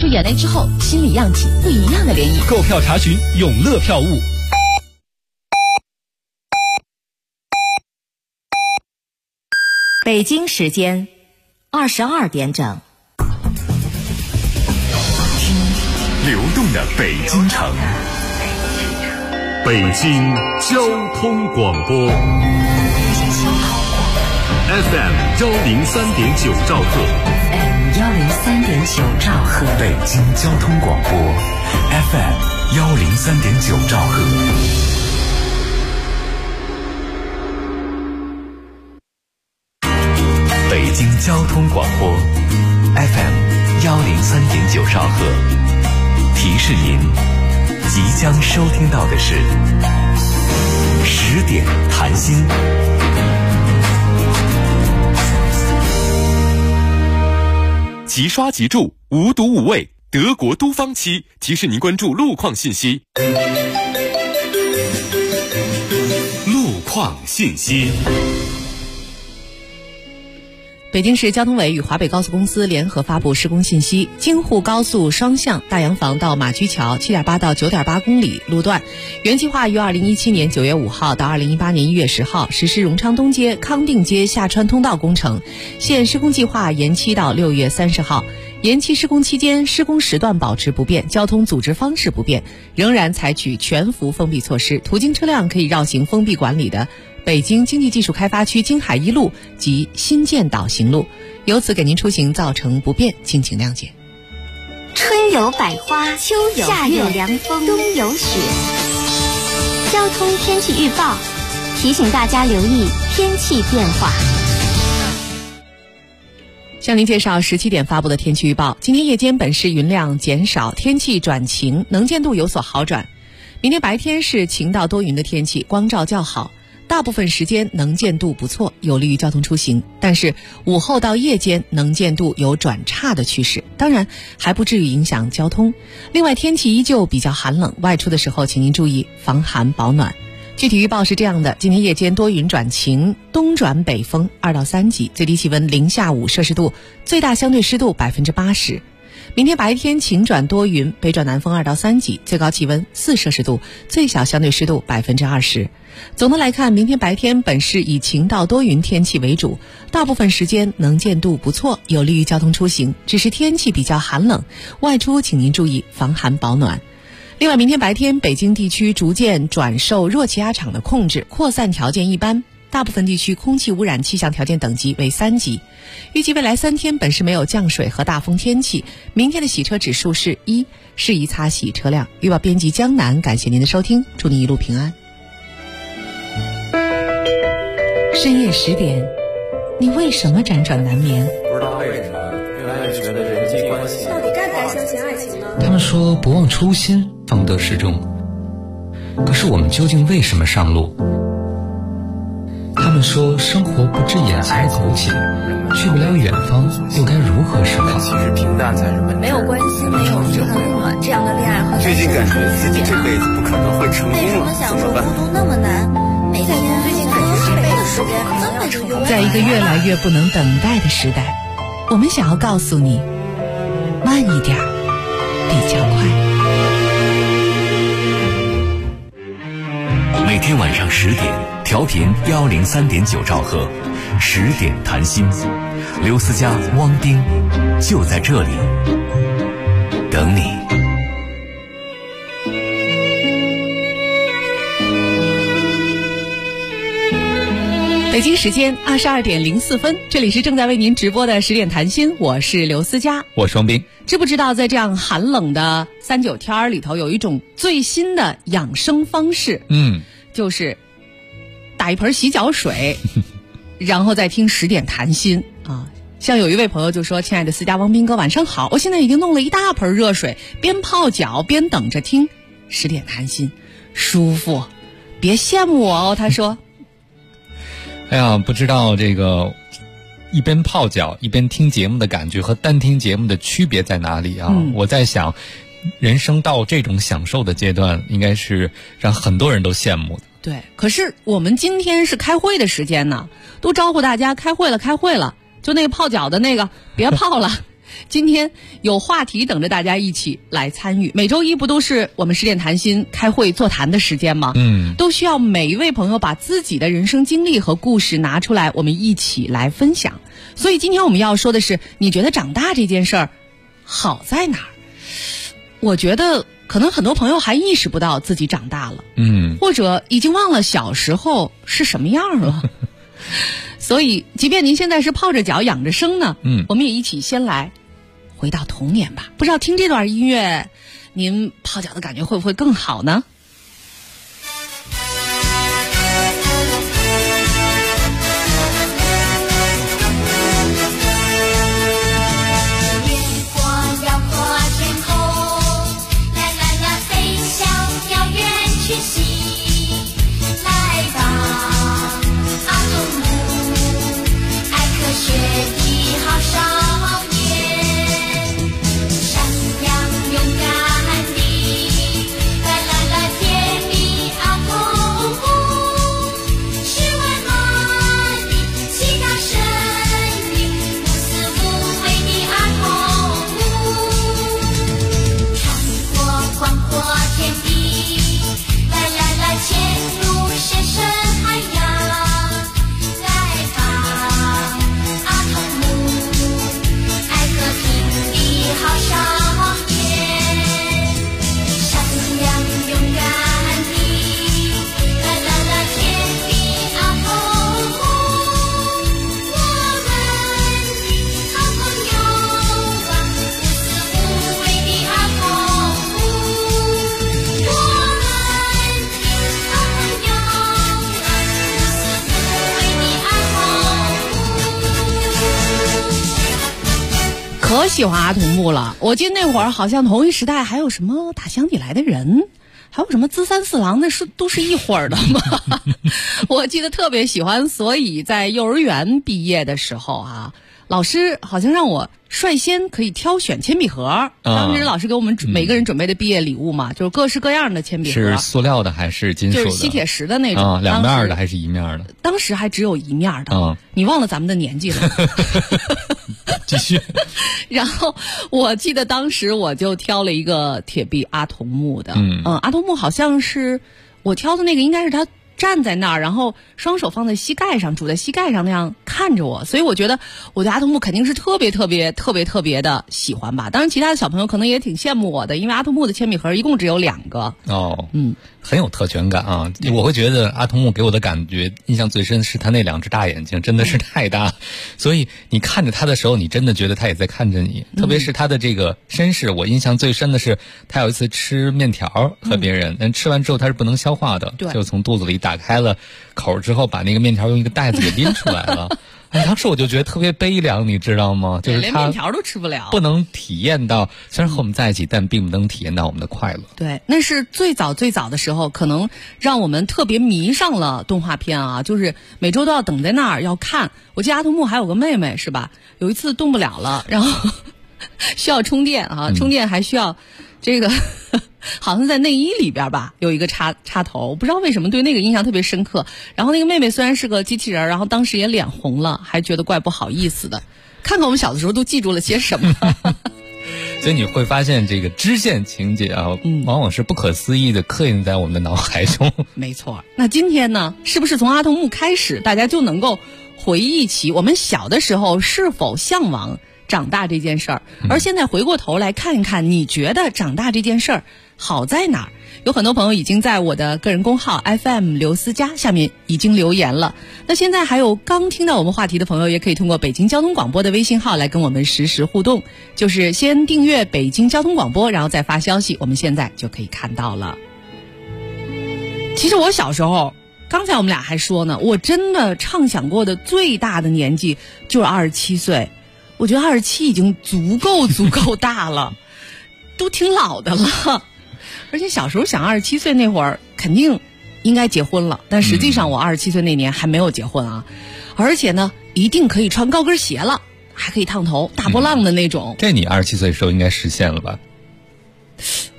出眼泪之后，心里漾起不一样的涟漪。 购票查询永乐票务。 北京时间22点整。 听流动的北京城，北京交通广播 FM 103.9兆赫 103.9兆赫， 北京交通广播 FM 103.9兆赫。北京交通广播 FM 103.9兆赫，提示您即将收听到的是10点谈心。 即刷即住，无毒无味，德国都芳漆提示您关注路况信息。路况信息。 北京市交通委与华北高速公司联合发布施工信息：京沪高速双向大洋房到马驹桥 7.8 到 9.8 公里路段，原计划于2017年9月5号到2018年1月10号实施荣昌东街、康定街下穿通道工程，现施工计划延期到6月30号。延期施工期间，施工时段保持不变，交通组织方式不变，仍然采取全幅封闭措施，途经车辆可以绕行封闭管理的北京经济技术开发区京海一路及新建岛行路，由此给您出行造成不便，敬请谅解。 春有百花，秋有夏有凉风，冬有雪。交通天气预报提醒大家留意天气变化。 向您介绍17点发布的天气预报。今天夜间本市云量减少，天气转晴，能见度有所好转。明天白天是晴到多云的天气，光照较好，大部分时间能见度不错，有利于交通出行。但是午后到夜间能见度有转差的趋势，当然还不至于影响交通。另外天气依旧比较寒冷，外出的时候请您注意防寒保暖。具体预报是这样的：今天夜间多云转晴，东转北风2到3级，最低气温0下5摄氏度，最大相对湿度80%。明天白天晴转多云，北转南风2到3级，最高气温4摄氏度，最小相对湿度20%。总的来看，明天白天本市以晴到多云天气为主，大部分时间能见度不错，有利于交通出行。只是天气比较寒冷，外出请您注意防寒保暖。另外，明天白天北京地区逐渐转受弱气压场的控制，扩散条件一般，大部分地区空气污染气象条件等级为3级。预计未来3天本市没有降水和大风天气，明天的洗车指数是1，适宜擦洗车辆。预报编辑江南，感谢您的收听，祝您一路平安。深夜10点，你为什么辗转难眠？ 不知道为什么越来越觉得人际关系到底该不该相信爱情呢？ 他们说不忘初心，方得始终。可是我们究竟为什么上路？他们说生活不止眼前苟且，去不了远方，又该如何是好？ 其实平淡才是本质。 没有关系，没有这很温暖，这样的恋爱和最近感觉自己这辈子不可能会成功了， 为什么享受孤独那么难？每天最近感觉这辈子时间这么长， 在一个越来越不能等待的时代，我们想要告诉你，慢一点比较快。 每天晚上10点，调频103.9兆赫，10点谈心，刘思佳、汪丁就在这里等你。 北京时间22点04分，这里是正在为您直播的10点谈心，我是刘思佳， 我双冰。 知不知道在这样寒冷的39天里头，有一种最新的养生方式？就是打一盆洗脚水，然后再听10点谈心啊。像有一位朋友就说：“亲爱的思佳、汪斌哥，晚上好！我现在已经弄了一大盆热水，边泡脚边等着听10点谈心，舒服，别羡慕我哦。”他说。 哎呀，不知道这个一边泡脚一边听节目的感觉和单听节目的区别在哪里啊？我在想，人生到这种享受的阶段，应该是让很多人都羡慕的。 对，可是我们今天是开会的时间呢，都招呼大家开会了，就那个泡脚的那个别泡了， 今天有话题等着大家一起来参与。每周一不都是我们10点谈心开会座谈的时间吗？都需要每一位朋友把自己的人生经历和故事拿出来，我们一起来分享。所以今天我们要说的是，你觉得长大这件事儿好在哪儿？我觉得可能很多朋友还意识不到自己长大了，或者已经忘了小时候是什么样了。所以即便您现在是泡着脚养着生呢，我们也一起先来回到童年吧。不知道听这段音乐您泡脚的感觉会不会更好呢？可喜欢阿童木了。我记得那会儿好像同一时代还有什么打乡里来的人，还有什么资三四郎，那是都是一会儿的嘛。我记得特别喜欢，所以在幼儿园毕业的时候啊，老师好像让我率先可以挑选铅笔盒。当时老师给我们每个人准备的毕业礼物嘛，就是各式各样的铅笔盒。 是塑料的还是金属的？ 就是吸铁石的那种。 两面的还是一面的？ 当时还只有一面的。你忘了咱们的年纪了。 继续。 然后我记得当时我就挑了一个铁臂阿童木的。阿童木好像是我挑的那个，应该是他站在那儿，然后双手放在膝盖上，拄在膝盖上那样看着我，所以我觉得我对阿童木肯定是特别的喜欢吧。当然其他的小朋友可能也挺羡慕我的，因为阿童木的铅笔盒一共只有2个。 很有特权感啊！我会觉得阿童木给我的感觉印象最深是他那2只大眼睛真的是太大，所以你看着他的时候，你真的觉得他也在看着你。特别是他的这个身世，我印象最深的是他有一次吃面条和别人，但吃完之后他是不能消化的，就从肚子里打开了口之后，把那个面条用一个袋子给拎出来了。当时我就觉得特别悲凉，你知道吗？就是他连面条都吃不了， 不能体验到，虽然和我们在一起，但并不能体验到我们的快乐。 对，那是最早的时候，可能让我们特别迷上了动画片啊，就是每周都要等在那儿要看。我记得阿童木还有个妹妹是吧？有一次动不了了，然后需要充电啊，充电还需要这个。好像在内衣里边吧，有一个插头，不知道为什么对那个印象特别深刻。然后那个妹妹虽然是个机器人，然后当时也脸红了，还觉得怪不好意思的。看看我们小的时候都记住了些什么。 所以你会发现这个支线情节啊，往往是不可思议的刻印在我们的脑海中。 没错。那今天呢，是不是从阿童木开始，大家就能够回忆起我们小的时候是否向往长大这件事儿？而现在回过头来看一看，你觉得长大这件事儿好在哪儿？有很多朋友已经在我的个人公号 FM 刘思佳下面已经留言了。那现在还有刚听到我们话题的朋友，也可以通过北京交通广播的微信号来跟我们实时互动，就是先订阅北京交通广播，然后再发消息，我们现在就可以看到了。其实我小时候，刚才我们俩还说呢，我真的畅想过的最大的年纪就是27岁。我觉得27已经足够大了，都挺老的了。而且小时候想27岁那会儿肯定应该结婚了，但实际上我27岁那年还没有结婚啊。而且呢，一定可以穿高跟鞋了，还可以烫头，大波浪的那种。 这你27岁的时候应该实现了吧？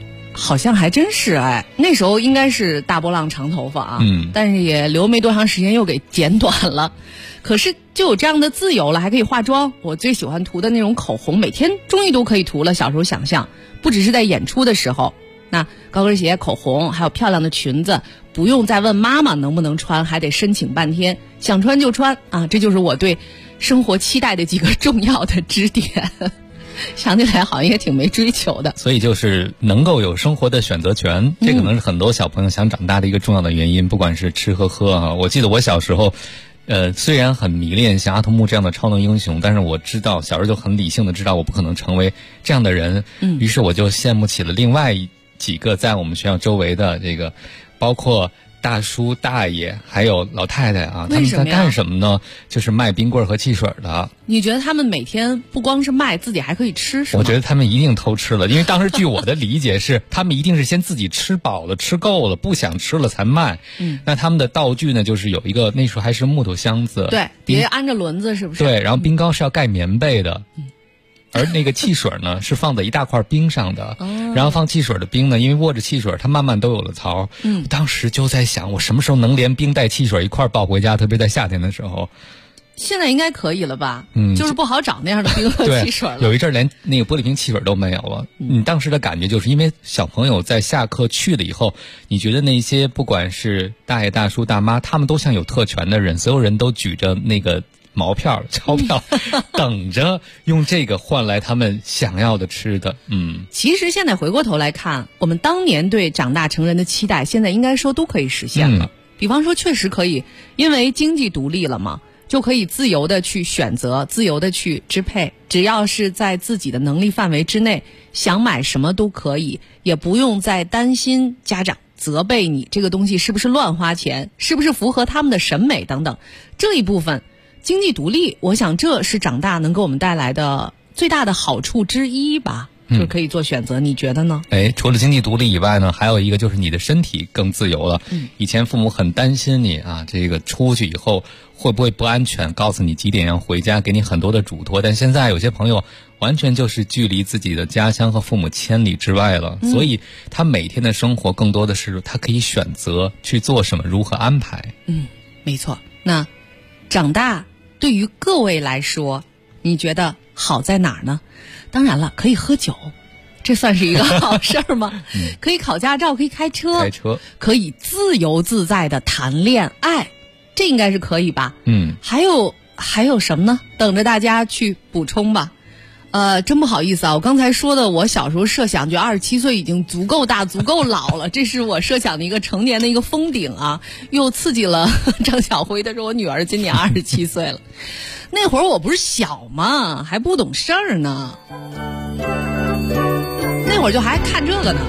好像还真是哎，那时候应该是大波浪长头发啊，但是也留没多长时间又给剪短了。可是就有这样的自由了，还可以化妆。我最喜欢涂的那种口红，每天终于都可以涂了。小时候想象，不只是在演出的时候，那高跟鞋、口红，还有漂亮的裙子，不用再问妈妈能不能穿，还得申请半天，想穿就穿啊！这就是我对生活期待的几个重要的支点。想起来好像也挺没追求的， 所以就是能够有生活的选择权，这可能是很多小朋友想长大的一个重要的原因。不管是吃和喝啊，我记得我小时候，虽然很迷恋像阿童木这样的超能英雄，但是我知道小时候就很理性的知道我不可能成为这样的人，于是我就羡慕起了另外几个在我们学校周围的这个，包括大叔大爷还有老太太啊，他们在干什么呢？就是卖冰棍和汽水的。 你觉得他们每天不光是卖，自己还可以吃是吗？ 我觉得他们一定偷吃了，因为当时据我的理解是他们一定是先自己吃饱了吃够了不想吃了才卖。那他们的道具呢，就是有一个那时候还是木头箱子， 对，底下安着轮子是不是？ 对，然后冰糕是要盖棉被的。而那个汽水呢是放在一大块冰上的，然后放汽水的冰呢，因为握着汽水它慢慢都有了槽。当时就在想，我什么时候能连冰带汽水一块抱回家，特别在夏天的时候。 现在应该可以了吧？就是不好找那样的冰和汽水了。 有一阵连那个玻璃瓶汽水都没有了。你当时的感觉就是因为小朋友在下课去了以后，你觉得那些不管是大爷大叔大妈，他们都像有特权的人，所有人都举着那个毛票钞票等着用这个换来他们想要的吃的。 其实现在回过头来看，我们当年对长大成人的期待现在应该说都可以实现了。比方说确实可以，因为经济独立了嘛，就可以自由的去选择，自由的去支配，只要是在自己的能力范围之内，想买什么都可以，也不用再担心家长责备你这个东西是不是乱花钱，是不是符合他们的审美等等。这一部分经济独立，我想这是长大能给我们带来的最大的好处之一吧，就可以做选择。你觉得呢？ 除了经济独立以外呢，还有一个就是你的身体更自由了。以前父母很担心你啊，这个出去以后会不会不安全，告诉你几点要回家，给你很多的嘱托。但现在有些朋友完全就是距离自己的家乡和父母千里之外了，所以他每天的生活更多的是他可以选择去做什么，如何安排。 没错。那长大对于各位来说，你觉得好在哪儿呢？当然了，可以喝酒，这算是一个好事儿吗？可以考驾照，可以开车，可以自由自在的谈恋爱，这应该是可以吧？还有什么呢？等着大家去补充吧。真不好意思啊，我刚才说的我小时候设想，就27岁已经足够大足够老了，这是我设想的一个成年的一个封顶啊，又刺激了张小辉。他说我女儿今年27岁了，那会儿我不是小嘛，还不懂事儿呢，那会儿就还看这个呢。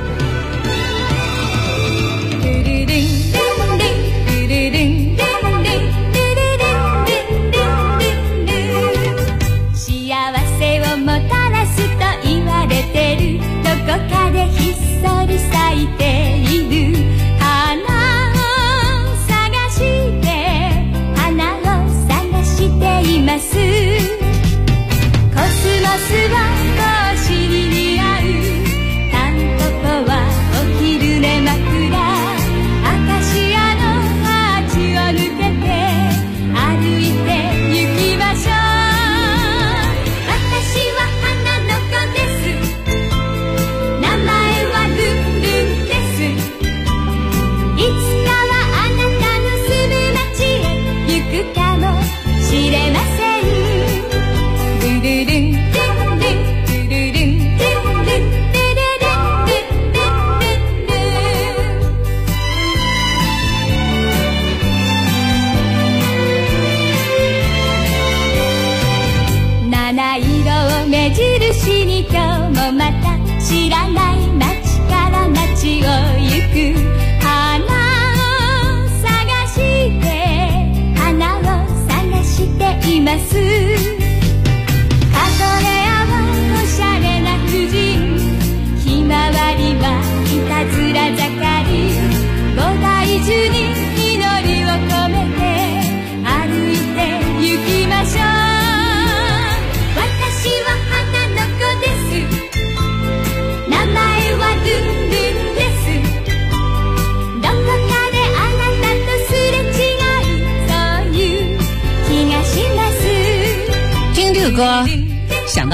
どこかでひっそり咲いている花を探して花を探しています。コスモスをお尻に合うタンポポは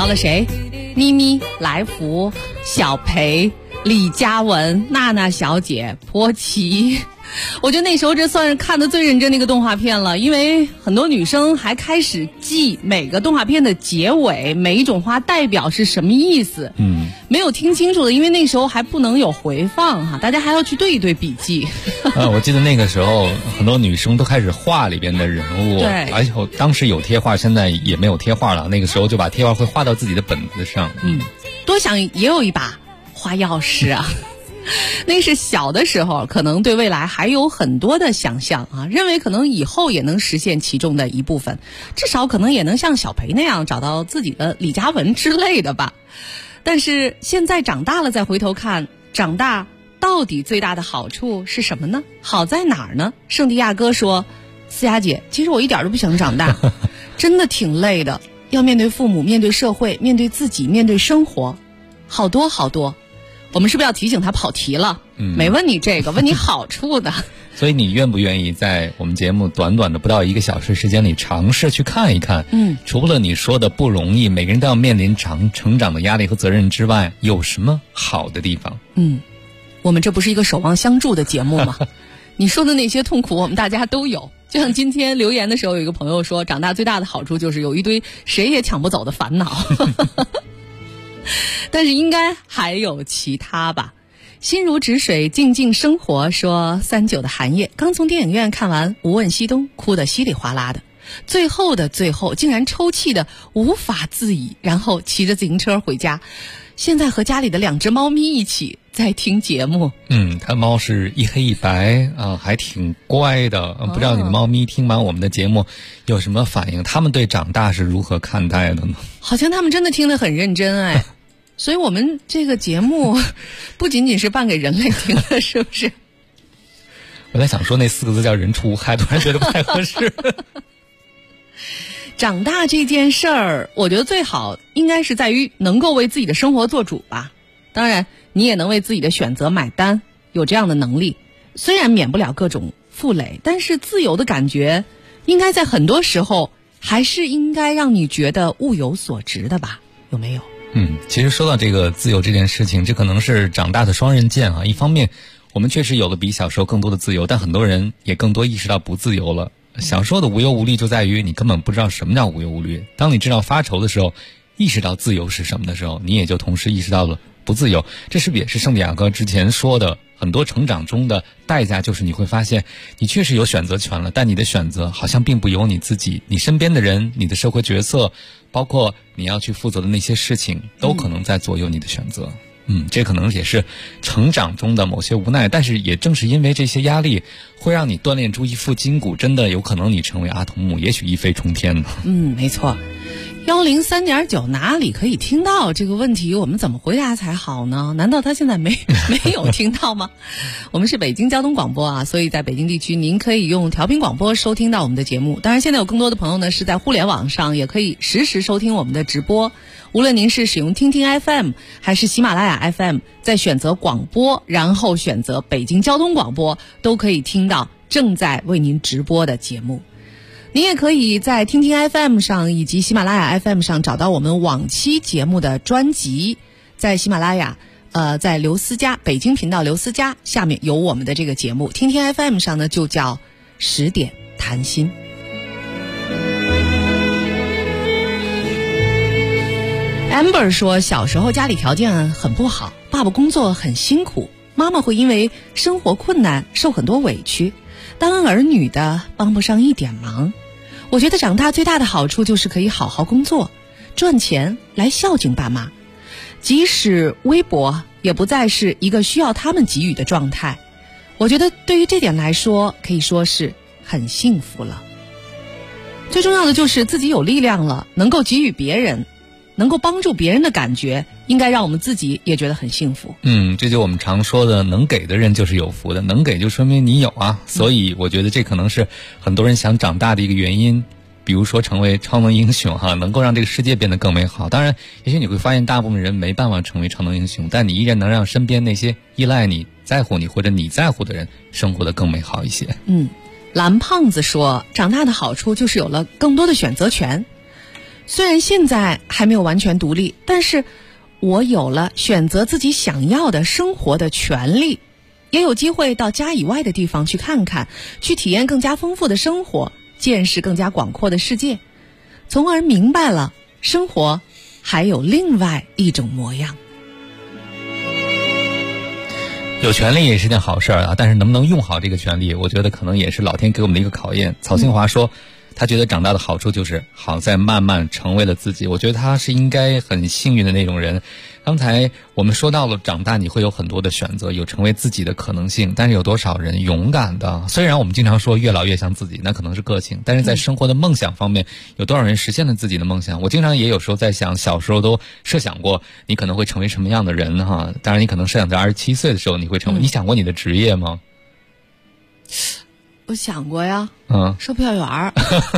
到了谁？咪咪、来福、小裴、李嘉文、娜娜小姐、波奇。我觉得那时候这算是看的最认真的一个动画片了，因为很多女生还开始记每个动画片的结尾，每一种花代表是什么意思。没有听清楚的，因为那时候还不能有回放哈，大家还要去对一对笔记。 我记得那个时候很多女生都开始画里边的人物， 对， 而且当时有贴画，现在也没有贴画了。那个时候就把贴画会画到自己的本子上。 多想也有一把花钥匙啊。那是小的时候，可能对未来还有很多的想象啊，认为可能以后也能实现其中的一部分，至少可能也能像小裴那样找到自己的李嘉文之类的吧。但是现在长大了再回头看，长大到底最大的好处是什么呢？好在哪儿呢？圣地亚哥说，思雅姐，其实我一点都不想长大，真的挺累的，要面对父母，面对社会，面对自己，面对生活，好多好多。我们是不是要提醒他跑题了？没问你这个，问你好处的。 所以你愿不愿意在我们节目短短的不到1个小时时间里尝试去看一看？除了你说的不容易，每个人都要面临成长的压力和责任之外，有什么好的地方？ 我们这不是一个守望相助的节目吗？你说的那些痛苦我们大家都有，就像今天留言的时候有一个朋友说，长大最大的好处就是有一堆谁也抢不走的烦恼。但是应该还有其他吧。心如止水，静静生活说，39的寒夜刚从电影院看完《无问西东》，哭得稀里哗啦的，最后的最后竟然抽泣的无法自已，然后骑着自行车回家，现在和家里的2只猫咪一起在听节目。 它猫是一黑一白啊，还挺乖的。不知道你的猫咪听完我们的节目有什么反应？他们对长大是如何看待的呢？ 好像他们真的听得很认真哎。所以我们这个节目不仅仅是办给人类听的，是不是？ 我在想说那4个字叫人畜无害，突然觉得不太合适。 长大这件事儿，我觉得最好应该是在于能够为自己的生活做主吧。当然你也能为自己的选择买单，有这样的能力，虽然免不了各种负累，但是自由的感觉应该在很多时候还是应该让你觉得物有所值的吧，有没有？ 其实说到这个自由这件事情，这可能是长大的双刃剑啊。一方面我们确实有了比小时候更多的自由，但很多人也更多意识到不自由了。小时候的无忧无虑就在于你根本不知道什么叫无忧无虑，当你知道发愁的时候，意识到自由是什么的时候，你也就同时意识到了不自由。这是不是也是圣地亚哥之前说的，很多成长中的代价就是你会发现你确实有选择权了，但你的选择好像并不由你自己，你身边的人，你的社会角色，包括你要去负责的那些事情，都可能在左右你的选择。这可能也是成长中的某些无奈，但是也正是因为这些压力会让你锻炼出一副筋骨，真的有可能你成为阿童木，也许一飞冲天呢。 没错。103.9哪里可以听到这个问题，我们怎么回答才好呢？难道他现在没有听到吗？我们是北京交通广播啊，所以在北京地区您可以用调频广播收听到我们的节目。当然现在有更多的朋友呢是在互联网上也可以实时收听我们的直播，无论您是使用听听 FM 还是喜马拉雅 FM， 在选择广播然后选择北京交通广播，都可以听到正在为您直播的节目。您也可以在听听 FM 上以及喜马拉雅 FM 上找到我们往期节目的专辑，在喜马拉雅在刘思佳北京频道刘思佳下面有我们的这个节目，听听 FM 上呢就叫10点谈心。Amber 说，小时候家里条件很不好，爸爸工作很辛苦，妈妈会因为生活困难受很多委屈，当儿女的帮不上一点忙。我觉得长大最大的好处就是可以好好工作，赚钱来孝敬爸妈，即使微薄也不再是一个需要他们给予的状态。我觉得对于这点来说可以说是很幸福了。最重要的就是自己有力量了，能够给予别人，能够帮助别人的感觉，应该让我们自己也觉得很幸福。 这就我们常说的，能给的人就是有福的，能给就说明你有啊。所以我觉得这可能是很多人想长大的一个原因，比如说成为超能英雄哈，能够让这个世界变得更美好。当然也许你会发现大部分人没办法成为超能英雄，但你依然能让身边那些依赖你、在乎你或者你在乎的人生活得更美好一些。 蓝胖子说，长大的好处就是有了更多的选择权， 虽然现在还没有完全独立，但是我有了选择自己想要的生活的权利，也有机会到家以外的地方去看看，去体验更加丰富的生活，见识更加广阔的世界，从而明白了生活还有另外一种模样。 有权利也是件好事啊，但是能不能用好这个权利，我觉得可能也是老天给我们的一个考验。曹新华说他觉得长大的好处就是好在慢慢成为了自己，我觉得他是应该很幸运的那种人。刚才我们说到了长大你会有很多的选择，有成为自己的可能性，但是有多少人勇敢的，虽然我们经常说越老越像自己，那可能是个性，但是在生活的梦想方面，有多少人实现了自己的梦想。我经常也有时候在想，小时候都设想过你可能会成为什么样的人哈，当然你可能设想在27岁的时候你会成为，你想过你的职业吗？ 我想过呀，售票员儿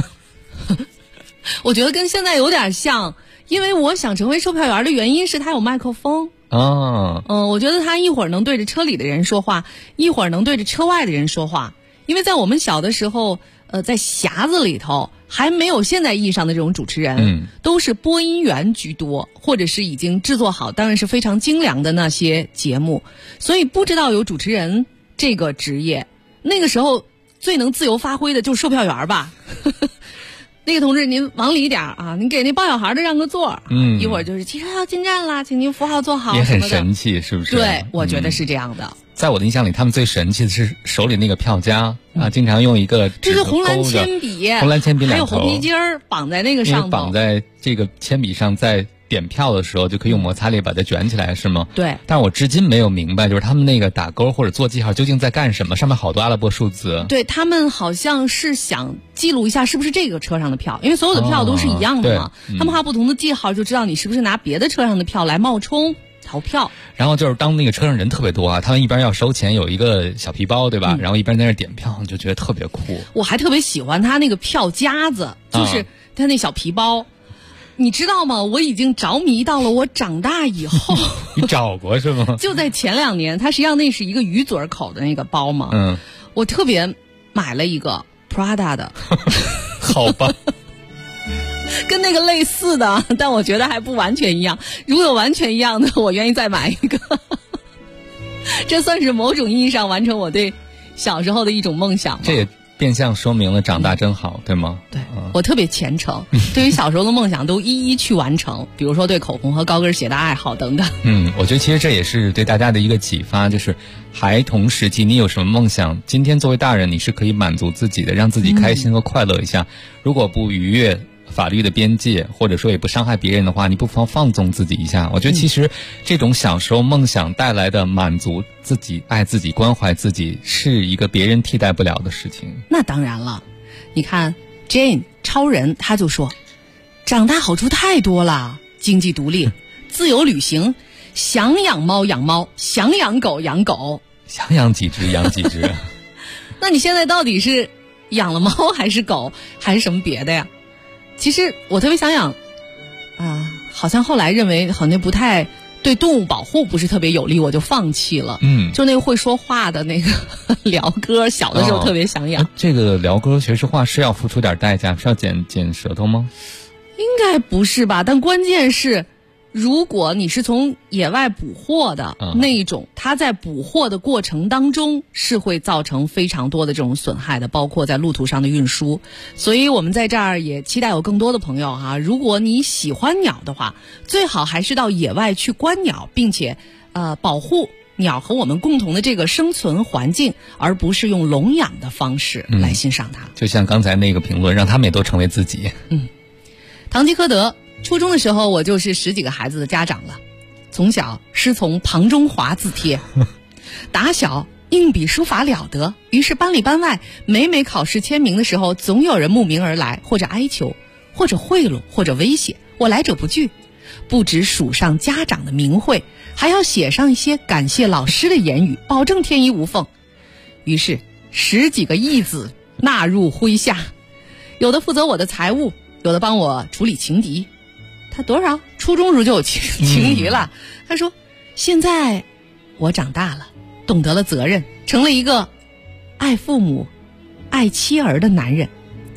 我觉得跟现在有点像，因为我想成为售票员的原因是他有麦克风。我觉得他一会儿能对着车里的人说话，一会儿能对着车外的人说话。因为在我们小的时候，在匣子里头还没有现在意义上的这种主持人，都是播音员居多，或者是已经制作好，当然是非常精良的那些节目，所以不知道有主持人这个职业。那个时候最能自由发挥的就是售票员吧。那个同志您往里一点啊，您给那抱小孩的让个座，一会儿就是汽车要进站啦，请您扶好坐好， 也很神气是不是？ 对，我觉得是这样的。 在我的印象里，他们最神气的是手里那个票夹啊，经常用一个这是红蓝铅笔，还有红皮筋儿绑在那个上头， 绑在这个铅笔上，在点票的时候就可以用摩擦力把它卷起来，是吗？ 对。 但是我至今没有明白，就是他们那个打勾或者做记号究竟在干什么？上面好多阿拉伯数字。 对，他们好像是想记录一下是不是这个车上的票，因为所有的票都是一样的嘛。他们画不同的记号，就知道你是不是拿别的车上的票来冒充逃票。 然后就是当那个车上人特别多啊，他们一边要收钱，有一个小皮包，对吧？然后一边在那点票，就觉得特别酷。 我还特别喜欢他那个票夹子，就是他那小皮包。你知道吗？我已经着迷到了我长大以后。 你找过是吗？ 就在前2年，它实际上那是一个鱼嘴口的那个包嘛。我特别买了一个 Prada 的。 好吧。 跟那个类似的，但我觉得还不完全一样。如果有完全一样的，我愿意再买一个。这算是某种意义上完成我对小时候的一种梦想。 这也变相说明了长大真好，对吗？ 对，我特别虔诚，对于小时候的梦想都一一去完成，比如说对口红和高跟鞋的爱好等等。 我觉得其实这也是对大家的一个启发，就是孩童时期你有什么梦想，今天作为大人你是可以满足自己的，让自己开心和快乐一下。如果不逾越法律的边界，或者说也不伤害别人的话，你不妨放纵自己一下。我觉得其实这种小时候梦想带来的满足自己、爱自己、关怀自己，是一个别人替代不了的事情。 那当然了，你看 Jane 超人他就说，长大好处太多了，经济独立、自由旅行，想养猫养猫，想养狗养狗， 想养几只养几只。 那你现在到底是养了猫还是狗还是什么别的呀？其实我特别想养好像后来认为好像不太对动物保护不是特别有利，我就放弃了。就那个会说话的那个鹩哥，小的时候特别想养。 这个鹩哥学说话是要付出点代价，是要剪舌头吗？ 应该不是吧，但关键是如果你是从野外捕获的那一种，它在捕获的过程当中是会造成非常多的这种损害的，包括在路途上的运输。所以我们在这儿也期待有更多的朋友如果你喜欢鸟的话，最好还是到野外去观鸟，并且保护鸟和我们共同的这个生存环境，而不是用笼养的方式来欣赏它。 就像刚才那个评论，让他们也都成为自己。 堂吉诃德。初中的时候，我就是10几个孩子的家长了。从小师从庞中华字帖，打小硬笔书法了得，于是班里班外每考试签名的时候，总有人慕名而来，或者哀求，或者贿赂，或者威胁，我来者不拒。不止署上家长的名讳，还要写上一些感谢老师的言语，保证天衣无缝。于是10几个义子纳入麾下，有的负责我的财务，有的帮我处理情敌。他多少？初中时就有情敌了。他说：“现在我长大了，懂得了责任，成了一个爱父母、爱妻儿的男人。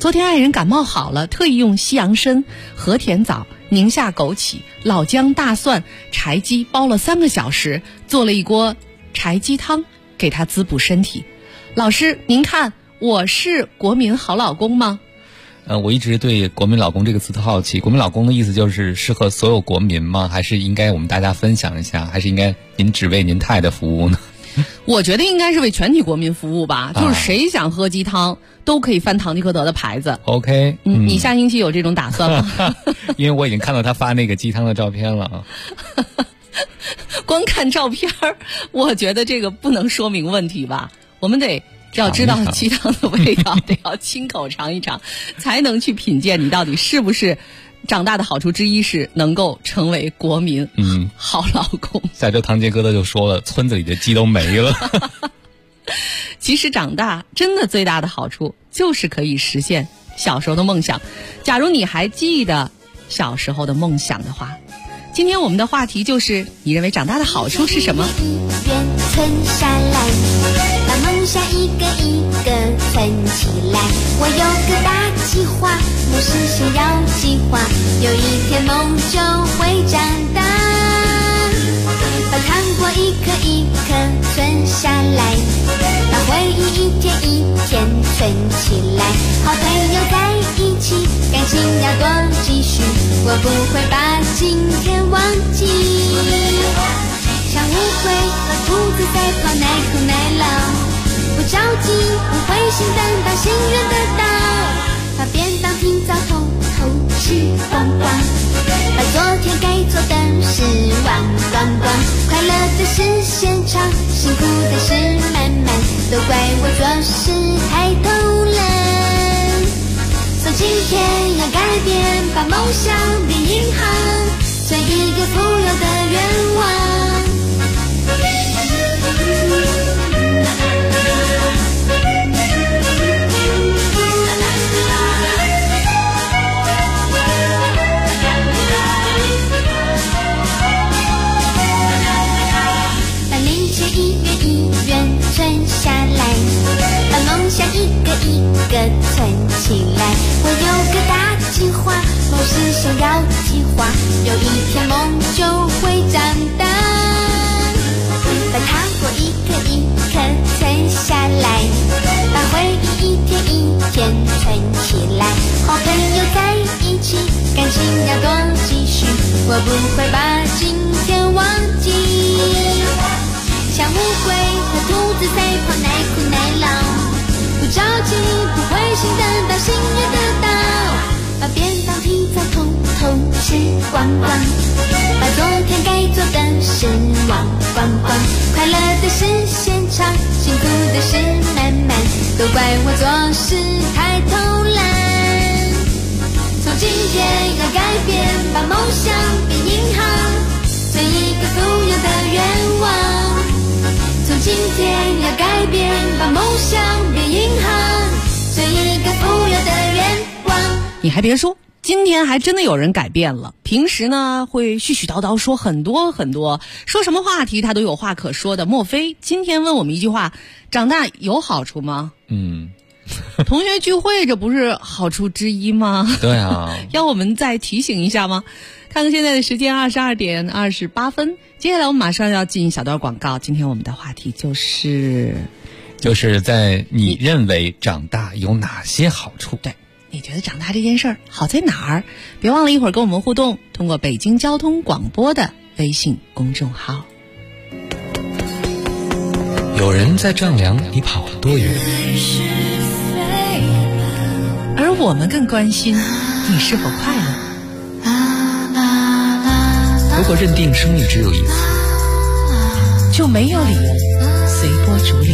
昨天爱人感冒好了，特意用西洋参、和田枣、宁夏枸杞、老姜、大蒜、柴鸡煲了3个小时，做了一锅柴鸡汤给他滋补身体。老师，您看我是国民好老公吗？ 我一直对国民老公这个词特好奇，国民老公的意思就是适合所有国民吗？还是应该我们大家分享一下？还是应该您只为您太太服务呢？ 我觉得应该是为全体国民服务吧，就是谁想喝鸡汤都可以翻堂吉诃德的牌子。 OK， 你下星期有这种打算吗？ 因为我已经看到他发那个鸡汤的照片了。 光看照片我觉得这个不能说明问题吧，我们得要知道鸡汤的味道，得要亲口尝一尝，才能去品鉴你到底是不是长大的好处之一是能够成为国民好老公。 下周堂吉诃德就说了，村子里的鸡都没了。 其实长大真的最大的好处就是可以实现小时候的梦想。假如你还记得小时候的梦想的话，今天我们的话题就是你认为长大的好处是什么？ 愿存下来，把梦想一个一个存起来。我有个大计划，不是想要计划，有一天梦就会长大。把糖果一颗一颗存下来，把回忆一天一天存起来。好朋友在一起，感情要多继续，我不会把今天忘记。像乌龟和兔子在跑，耐哭耐劳，不着急，不灰心，等到心愿得到。把便当提早偷偷吃光光，把昨天该做的事忘光光。快乐的是现场，辛苦的是慢慢，都怪我做事太偷懒。从今天要改变，把梦想变银行，存一个富有的愿望。把零钱一元一元存下来，把梦想一个一个存起来。我有个大计划，梦是想要计划，有一天梦就会长大。把糖果一颗一颗存下来，把回忆一天一天存起来。好朋友在一起，感情要多继续，我不会把今天忘记。像乌龟和兔子赛跑，耐苦耐劳，不着急，不灰心，等到心愿得到。把便当提早偷偷吃光光，把昨天该做的事忘光光。快乐的是现场，辛苦的是慢慢，都怪我做事太偷懒。从今天要改变，把梦想变银行，存一个富有的愿望。从今天要改变，把梦想变银行，存一个富有的愿望。 你还别说，今天还真的有人改变了。平时呢会絮絮叨叨说很多很多，说什么话题他都有话可说的。莫非今天问我们一句话，长大有好处吗？同学聚会这不是好处之一吗？ 对啊。 要我们再提醒一下吗？看看现在的时间，22点28分。接下来我们马上要进一小段广告。今天我们的话题就是在你认为长大有哪些好处？ 对，你觉得长大这件事儿好在哪儿？别忘了一会儿跟我们互动，通过北京交通广播的微信公众号。 有人在丈量你跑了多远， 而我们更关心你是否快乐。 如果认定生命只有一次， 就没有理由随波逐流。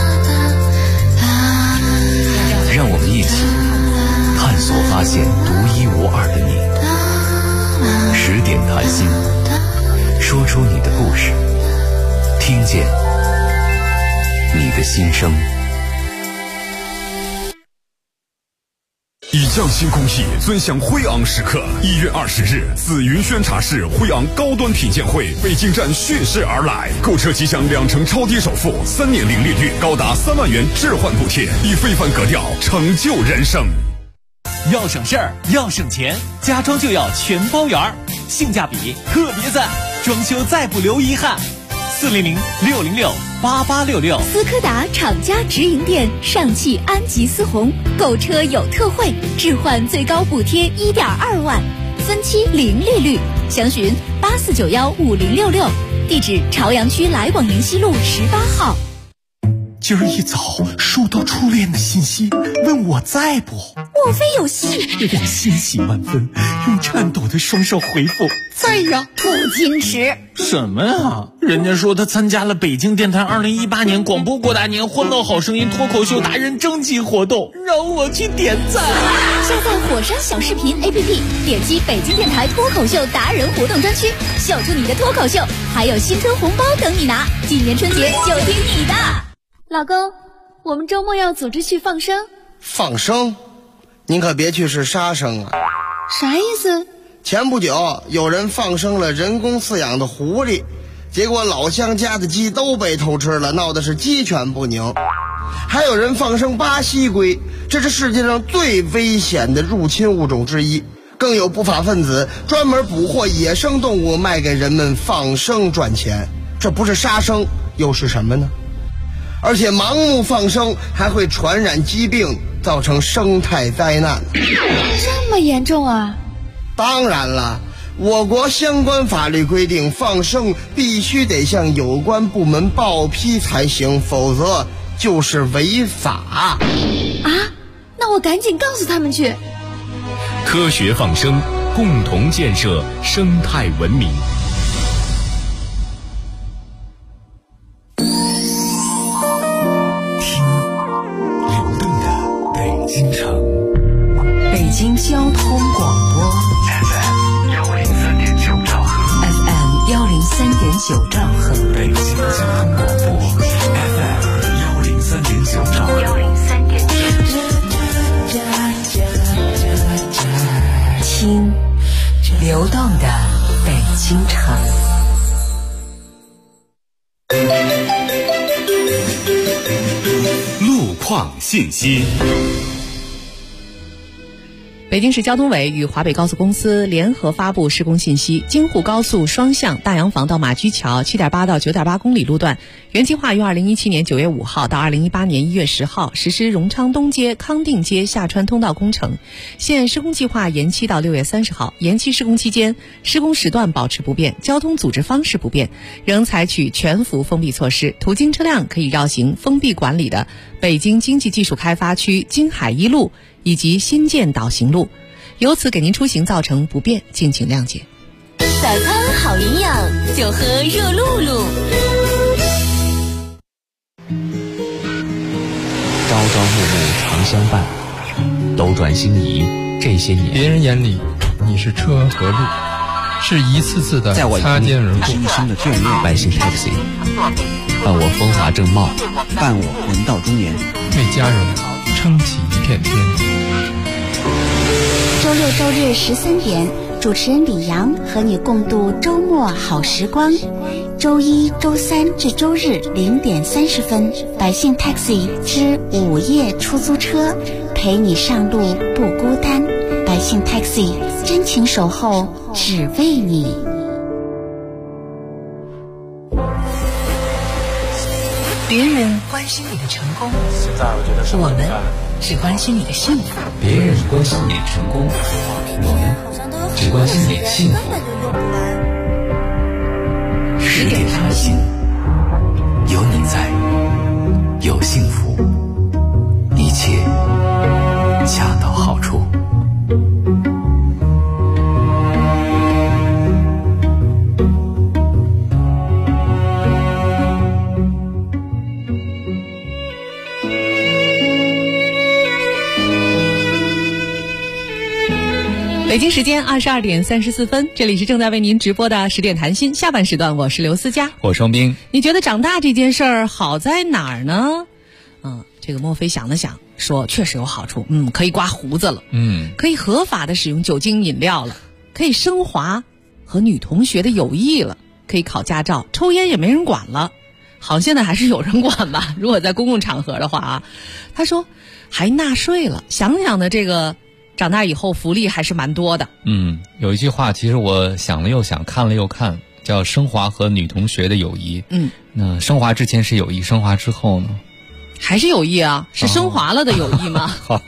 让我们一起探索发现独一无二的你。10点谈心，说出你的故事，听见你的心声。 以匠心工艺，尊享辉昂时刻。1月20日，紫云轩茶室辉昂高端品鉴会北京站蓄势而来，购车即享2成超低首付，3年零利率，高达3万元置换补贴，以非凡格调成就人生。 要省事儿，要省钱，家装就要全包圆儿，性价比特别赞，装修再不留遗憾。400-606-8866。 斯柯达厂家直营店，上汽安吉思宏，购车有特惠，置换最高补贴1.2万，分期零利率，详询84915066，地址朝阳区来广宁西路18号。 今儿一早收到初恋的信息，问我在不？ 莫非有戏？ 我欣喜万分，用颤抖的双手回复在呀。 不矜持什么呀？人家说他参加了北京电台2018年广播过大年欢乐好声音脱口秀达人征集活动，让我去点赞。 下载火山小视频 APP， 点击北京电台脱口秀达人活动专区，秀出你的脱口秀，还有新春红包等你拿。今年春节就听你的。 老公，我们周末要组织去放生。 放生？您可别去是杀生啊！ 啥意思？ 前不久有人放生了人工饲养的狐狸，结果老乡家的鸡都被偷吃了，闹的是鸡犬不宁。还有人放生巴西龟，这是世界上最危险的入侵物种之一。更有不法分子专门捕获野生动物卖给人们放生赚钱，这不是杀生又是什么呢？而且盲目放生还会传染疾病，造成生态灾难。 这么严重啊？ 当然了，我国相关法律规定，放生必须得向有关部门报批才行，否则就是违法。 啊？那我赶紧告诉他们去。 科学放生，共同建设生态文明。 北京交通广播 FM 103.9兆赫 FM 103.9兆赫， 北京交通广播 FM 103.9兆赫听流动的北京城。 路况信息。 北京市交通委与华北高速公司联合发布施工信息，京沪高速双向大洋房到马驹桥 7.8 到 9.8 公里路段，原计划于2017年9月5号到2018年1月10号实施荣昌东街、康定街下穿通道工程，现施工计划延期到6月30号。延期施工期间，施工时段保持不变，交通组织方式不变，仍采取全幅封闭措施，途经车辆可以绕行封闭管理的北京经济技术开发区京海一路以及新建岛行路，由此给您出行造成不便，敬请谅解。 早餐好营养，就喝热露露。 朝朝暮暮常相伴，斗转星移这些年， 别人眼里你是车和路，是一次次的擦肩而过。 深深的眷恋，百姓 taxi， 伴我风华正茂，伴我人到中年， 为家人撑起一片天。 周六周日13点，主持人李阳和你共度周末好时光。周一、周三至周日0点30分，百姓 taxi 之午夜出租车，陪你上路不孤单。百姓 taxi 真情守候，只为你。 别人关心你的成功，我们只关心你的幸福。 别人关心你的成功，我们只关心你的幸福。 10点谈心，有你在，有幸福，一切恰到好处。 北京时间22点34分，这里是正在为您直播的10点谈心，下半时段我是刘思佳， 我是双冰。 你觉得长大这件事儿好在哪儿呢？这个莫非想了想，说确实有好处，可以刮胡子了，可以合法的使用酒精饮料了，可以升华和女同学的友谊了，可以考驾照，抽烟也没人管了。好，现在还是有人管吧，如果在公共场合的话啊。他说还纳税了，想想呢，这个长大以后福利还是蛮多的。 有一句话，其实我想了又想，看了又看，叫升华和女同学的友谊。那升华之前是友谊，升华之后呢？ 还是友谊啊？是升华了的友谊吗？ 好。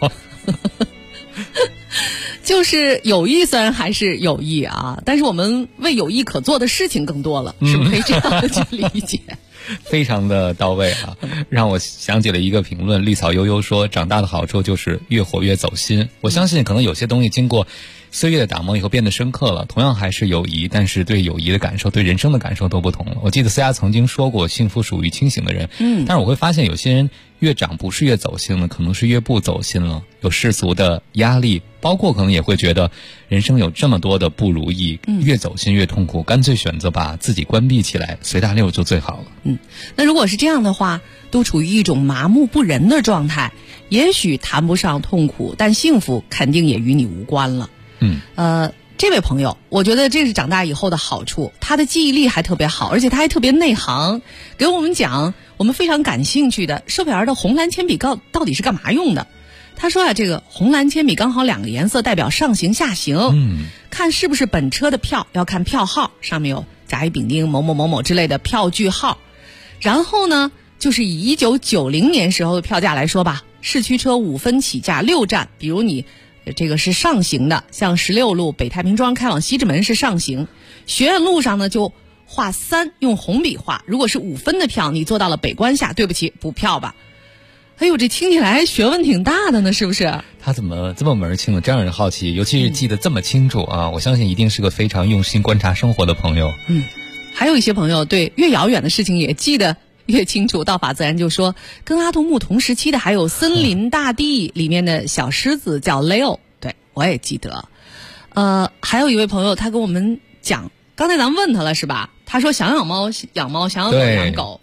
就是友谊虽然还是友谊啊，但是我们为友谊可做的事情更多了，是不是可以这样去理解？ 非常的到位啊，让我想起了一个评论，绿草悠悠说长大的好处就是越活越走心。我相信可能有些东西经过岁月的打磨以后变得深刻了，同样还是友谊，但是对友谊的感受，对人生的感受都不同了。我记得思佳曾经说过幸福属于清醒的人，但是我会发现有些人越长不是越走心了，可能是越不走心了，有世俗的压力，包括可能也会觉得人生有这么多的不如意，越走心越痛苦，干脆选择把自己关闭起来，随大溜就最好了。 那如果是这样的话，都处于一种麻木不仁的状态，也许谈不上痛苦，但幸福肯定也与你无关了。这位朋友，我觉得这是长大以后的好处，他的记忆力还特别好，而且他还特别内行，给我们讲我们非常感兴趣的售票员的红蓝铅笔到底是干嘛用的。他说这个红蓝铅笔刚好2个颜色代表上行下行，看是不是本车的票要看票号，上面有甲乙丙丁某某某某之类的票据号。然后呢，就是以1990年时候的票价来说吧，市区车5分起价6站，比如你这个是上行的，像16路北太平庄开往西直门是上行，学院路上呢就画3，用红笔画，如果是5分的票，你坐到了北关下，对不起，补票吧。哎呦，这听起来学问挺大的呢，是不是？ 他怎么这么门儿清呢？真让人好奇，尤其是记得这么清楚啊！我相信一定是个非常用心观察生活的朋友。 还有一些朋友对越遥远的事情也记得越清楚。道法自然就说，跟阿童木同时期的还有《森林大地》里面的小狮子叫 Leo， 对，我也记得。还有一位朋友，他跟我们讲，刚才咱们问他了是吧？他说想养猫，养猫；想养狗，养狗。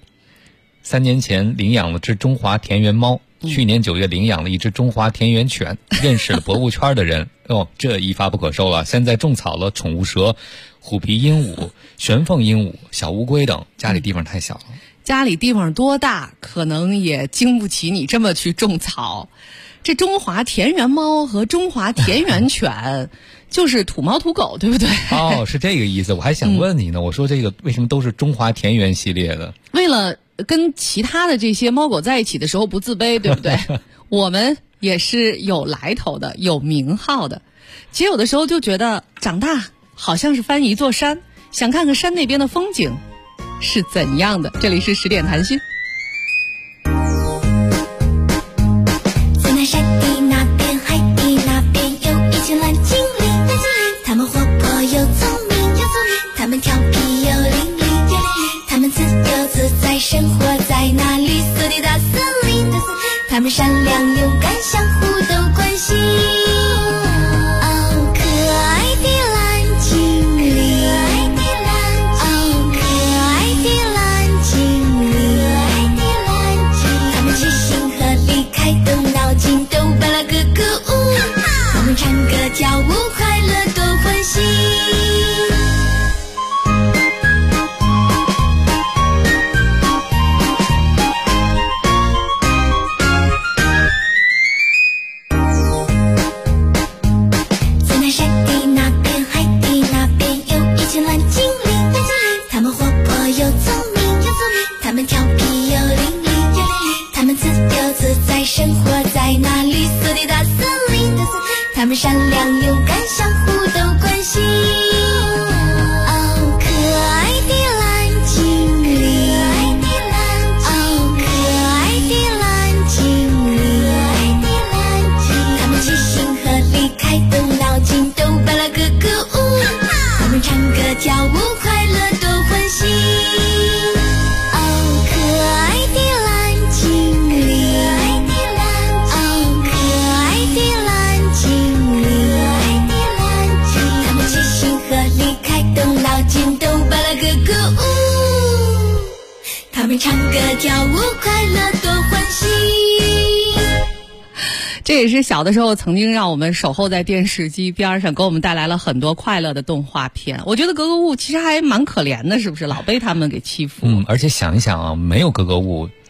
3年前领养了只中华田园猫，去年9月领养了一只中华田园犬，认识了博物圈的人，这一发不可收了。现在种草了宠物蛇、虎皮鹦鹉、玄凤鹦鹉、小乌龟等，家里地方太小了。 家里地方多大，可能也经不起你这么去种草。这中华田园猫和中华田园犬就是土猫土狗，对不对？ 是这个意思。我还想问你呢，我说这个为什么都是中华田园系列的？ 为了跟其他的这些猫狗在一起的时候不自卑，对不对？我们也是有来头的，有名号的。其实有的时候就觉得长大好像是翻一座山，想看看山那边的风景是怎样的。这里是10点谈心。 在那山的那边，海的那边，有一群蓝精灵，他们活泼又聪明，他们调皮又伶俐，他们自由自在生活在那绿色的大森林，他们善良勇敢，相互都关心。可爱的蓝精灵，可爱的蓝精灵，他们齐心合力开动脑筋，都巴拉咯咯舞，他们唱歌跳舞，快乐多欢喜。生活在那绿色的大森林，他们善良勇敢，相互都关心。可爱的蓝精灵，可爱的蓝精灵，他们齐心合力开动脑筋，都巴拉咯咯舞，他们唱歌跳舞，快乐多欢喜。他们唱歌跳舞，快乐多欢喜。 这也是小的时候曾经让我们守候在电视机边上，给我们带来了很多快乐的动画片。我觉得格格巫其实还蛮可怜的，是不是？老被他们给欺负。 而且想一想啊，没有格格巫，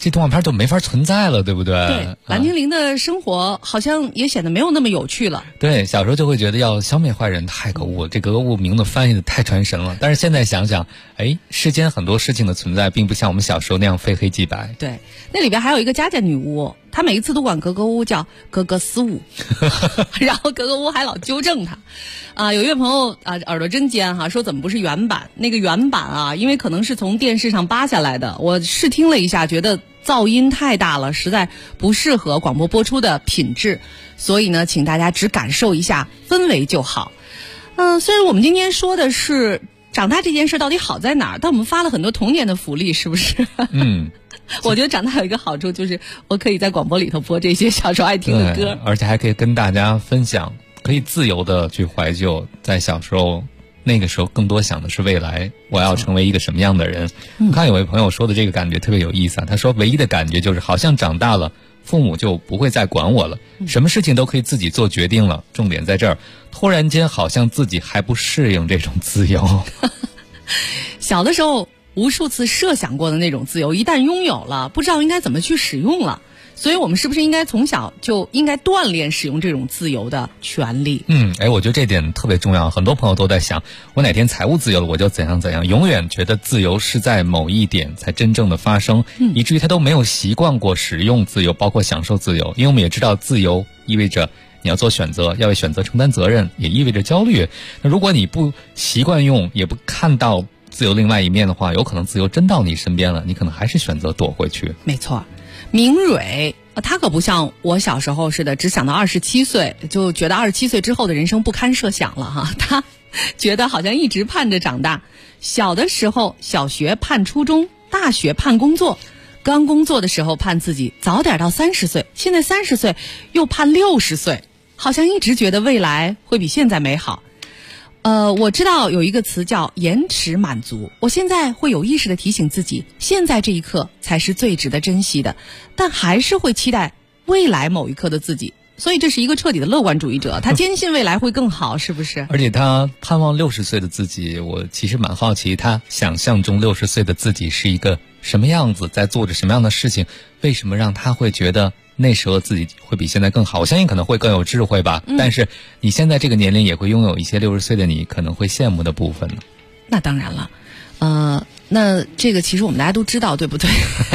这动画片就没法存在了，对不对？ 对，蓝精灵的生活好像也显得没有那么有趣了。 对，小时候就会觉得要消灭坏人太可恶，这格格巫名字翻译的太传神了。但是现在想想，世间很多事情的存在并不像我们小时候那样非黑即白。 对，那里边还有一个家家女巫，她每一次都管格格巫叫格格斯巫，然后格格巫还老纠正她。有一位朋友耳朵真尖哈，说怎么不是原版？那个原版因为可能是从电视上扒下来的，我试听了一下，觉得噪音太大了，实在不适合广播播出的品质，所以呢，请大家只感受一下氛围就好。虽然我们今天说的是长大这件事到底好在哪儿，但我们发了很多童年的福利，是不是？我觉得长大有一个好处，就是我可以在广播里头播这些小时候爱听的歌， 而且还可以跟大家分享，可以自由的去怀旧，在小时候那个时候更多想的是未来，我要成为一个什么样的人。我看有位朋友说的这个感觉特别有意思他说唯一的感觉就是好像长大了，父母就不会再管我了，什么事情都可以自己做决定了。重点在这儿，突然间好像自己还不适应这种自由。 小的时候无数次设想过的那种自由，一旦拥有了，不知道应该怎么去使用了。所以我们是不是应该从小就应该锻炼使用这种自由的权利？ 我觉得这点特别重要。很多朋友都在想，我哪天财务自由了，我就怎样怎样，永远觉得自由是在某一点才真正的发生，以至于他都没有习惯过使用自由，包括享受自由。因为我们也知道，自由意味着你要做选择，要为选择承担责任，也意味着焦虑。那如果你不习惯用，也不看到自由另外一面的话，有可能自由真到你身边了，你可能还是选择躲回去。 没错。明蕊他可不像我小时候似的，只想到27岁就觉得27岁之后的人生不堪设想了哈。他觉得好像一直盼着长大。小的时候，小学盼初中，大学盼工作，刚工作的时候盼自己早点到30岁，现在30岁又盼60岁，好像一直觉得未来会比现在美好。我知道有一个词叫延迟满足，我现在会有意识地提醒自己，现在这一刻才是最值得珍惜的，但还是会期待未来某一刻的自己。所以这是一个彻底的乐观主义者，他坚信未来会更好，是不是？ 而且他盼望60岁的自己，我其实蛮好奇，他想象中60岁的自己是一个什么样子，在做着什么样的事情，为什么让他会觉得那时候自己会比现在更好？我相信可能会更有智慧吧，但是你现在这个年龄也会拥有一些60岁的你可能会羡慕的部分呢。 那当然了，那这个其实我们大家都知道，对不对？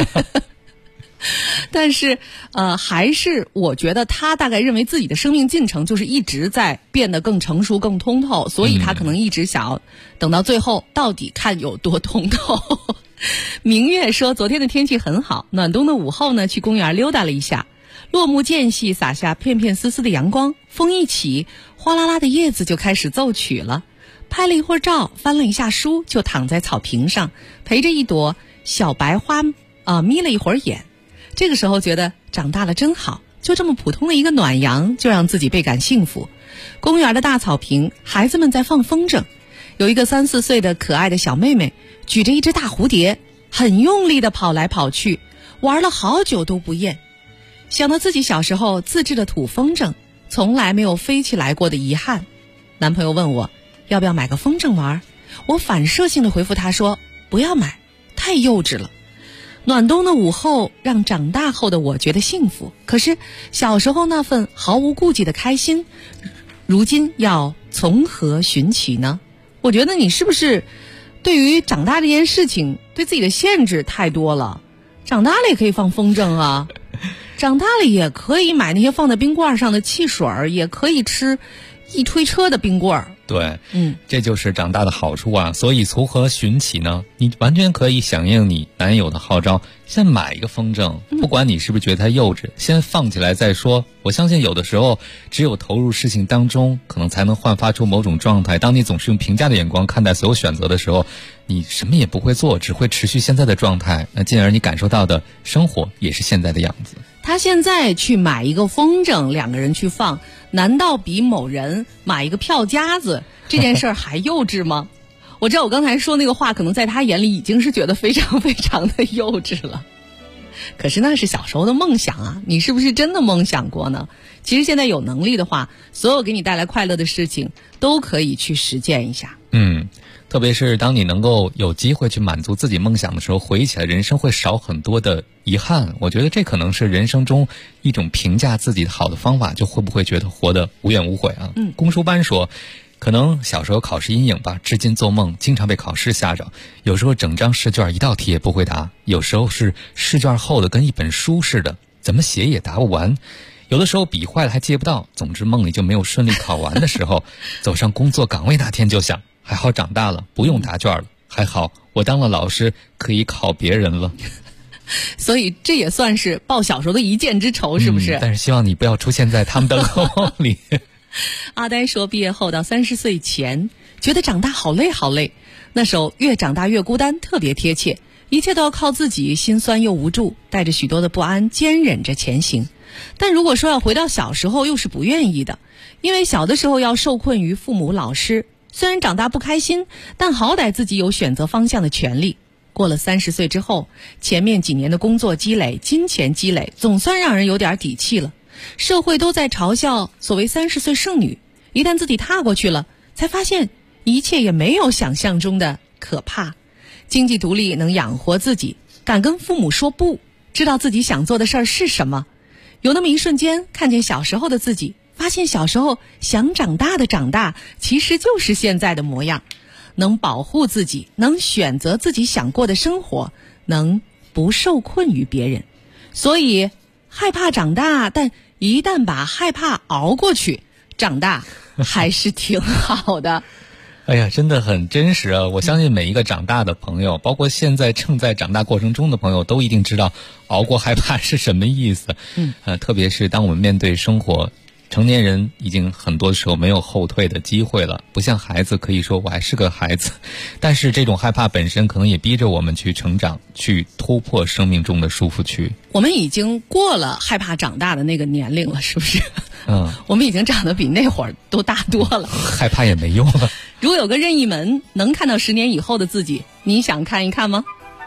但是还是我觉得他大概认为自己的生命进程就是一直在变得更成熟更通透，所以他可能一直想要等到最后到底看有多通透。明月说昨天的天气很好，暖冬的午后呢，去公园溜达了一下，落木间隙洒下片片丝丝的阳光，风一起，哗啦啦的叶子就开始奏曲了。拍了一会儿照，翻了一下书，就躺在草坪上陪着一朵小白花眯了一会儿眼。这个时候觉得长大了真好，就这么普通的一个暖阳就让自己倍感幸福。公园的大草坪，孩子们在放风筝，有一个3、4岁的可爱的小妹妹举着一只大蝴蝶，很用力地跑来跑去，玩了好久都不厌。想到自己小时候自制的土风筝从来没有飞起来过的遗憾，男朋友问我要不要买个风筝玩，我反射性地回复他说不要买，太幼稚了。暖冬的午后让长大后的我觉得幸福，可是小时候那份毫无顾忌的开心，如今要从何寻起呢？我觉得你是不是对于长大这件事情对自己的限制太多了？长大了也可以放风筝啊，长大了也可以买那些放在冰棍上的汽水，也可以吃一推车的冰棍。 对，这就是长大的好处啊。所以从何寻起呢？你完全可以响应你男友的号召，先买一个风筝，不管你是不是觉得它幼稚，先放起来再说。我相信有的时候只有投入事情当中，可能才能焕发出某种状态。当你总是用评价的眼光看待所有选择的时候，你什么也不会做，只会持续现在的状态，那进而你感受到的生活也是现在的样子。 他现在去买一个风筝，2个人去放，难道比某人买一个票夹子这件事儿还幼稚吗？我知道我刚才说那个话可能在他眼里已经是觉得非常非常的幼稚了，可是那是小时候的梦想啊，你是不是真的梦想过呢？其实现在有能力的话，所有给你带来快乐的事情都可以去实践一下。 特别是当你能够有机会去满足自己梦想的时候，回忆起来人生会少很多的遗憾。我觉得这可能是人生中一种评价自己好的方法，就会不会觉得活得无怨无悔啊。龚书班说，可能小时候考试阴影吧，至今做梦经常被考试吓着，有时候整张试卷一道题也不会答，有时候是试卷厚的跟一本书似的，怎么写也答不完，有的时候笔坏了还借不到，总之梦里就没有顺利考完的时候走上工作岗位那天就想，还好长大了不用答卷了，还好我当了老师可以考别人了。 所以这也算是报小时候的一箭之仇，是不是？ 但是希望你不要出现在他们的梦里。 阿呆说，毕业后到30岁前觉得长大好累好累，那时候越长大越孤单，特别贴切，一切都要靠自己，心酸又无助，带着许多的不安坚忍着前行。但如果说要回到小时候，又是不愿意的，因为小的时候要受困于父母老师，虽然长大不开心，但好歹自己有选择方向的权利。过了30岁之后，前面几年的工作积累、金钱积累，总算让人有点底气了。社会都在嘲笑所谓30岁剩女，一旦自己踏过去了，才发现一切也没有想象中的可怕。经济独立，能养活自己，敢跟父母说不，知道自己想做的事儿是什么。有那么一瞬间，看见小时候的自己，发现小时候想长大的长大，其实就是现在的模样。能保护自己，能选择自己想过的生活，能不受困于别人。所以害怕长大，但一旦把害怕熬过去，长大还是挺好的。 哎呀，真的很真实啊！我相信每一个长大的朋友，包括现在正在长大过程中的朋友，都一定知道熬过害怕是什么意思。特别是当我们面对生活，成年人已经很多时候没有后退的机会了，不像孩子可以说我还是个孩子，但是这种害怕本身可能也逼着我们去成长，去突破生命中的束缚区。 我们已经过了害怕长大的那个年龄了，是不是？我们已经长得比那会儿都大多了， 害怕也没用了。 如果有个任意门能看到10年以后的自己，你想看一看吗？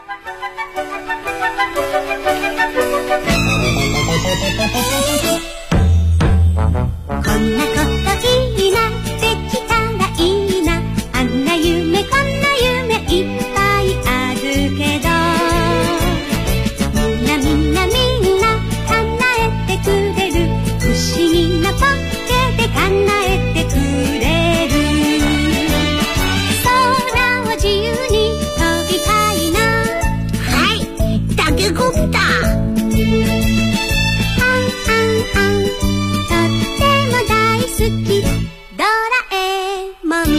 こんなこといいな、できたらいいな、あんな夢こんな夢いっぱいあるけど、みんなみんなみんな叶えてくれる、不思議なポッケで叶えてくれる、空を自由に飛びたいな。はい、タケコプター。好きドラえもん。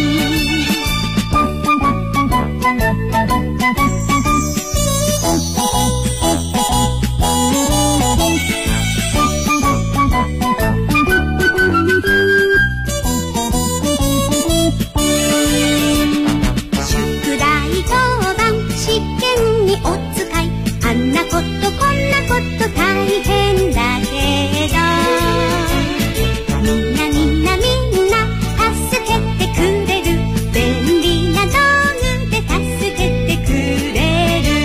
宿題当番試験にお使い、あんなことこんなこと大変だけど、みんなみんなみんな助けてくれる、便利な道具で助けてくれる、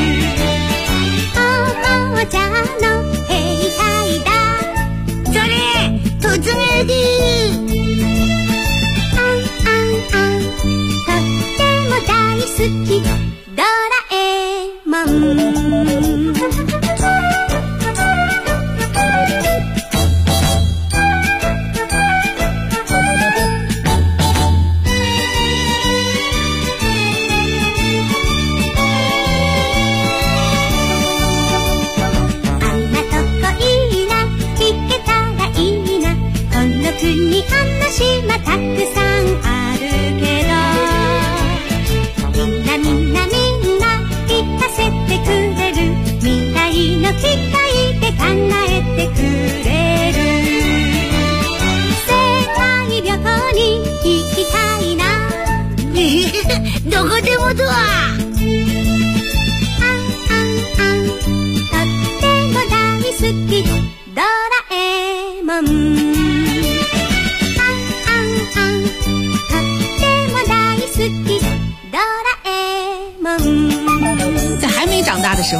おもちゃの兵隊だ、それ突入であんあんあん、とっても大好きドラえもん。話はたくさんあるけど、みんなみんなみんな聞かせてくれる、未来の機械で叶えてくれる、世界旅行に行きたいなどこでもドア、あんあんあん、とっても大好きドラえもん。 在还没长大的时候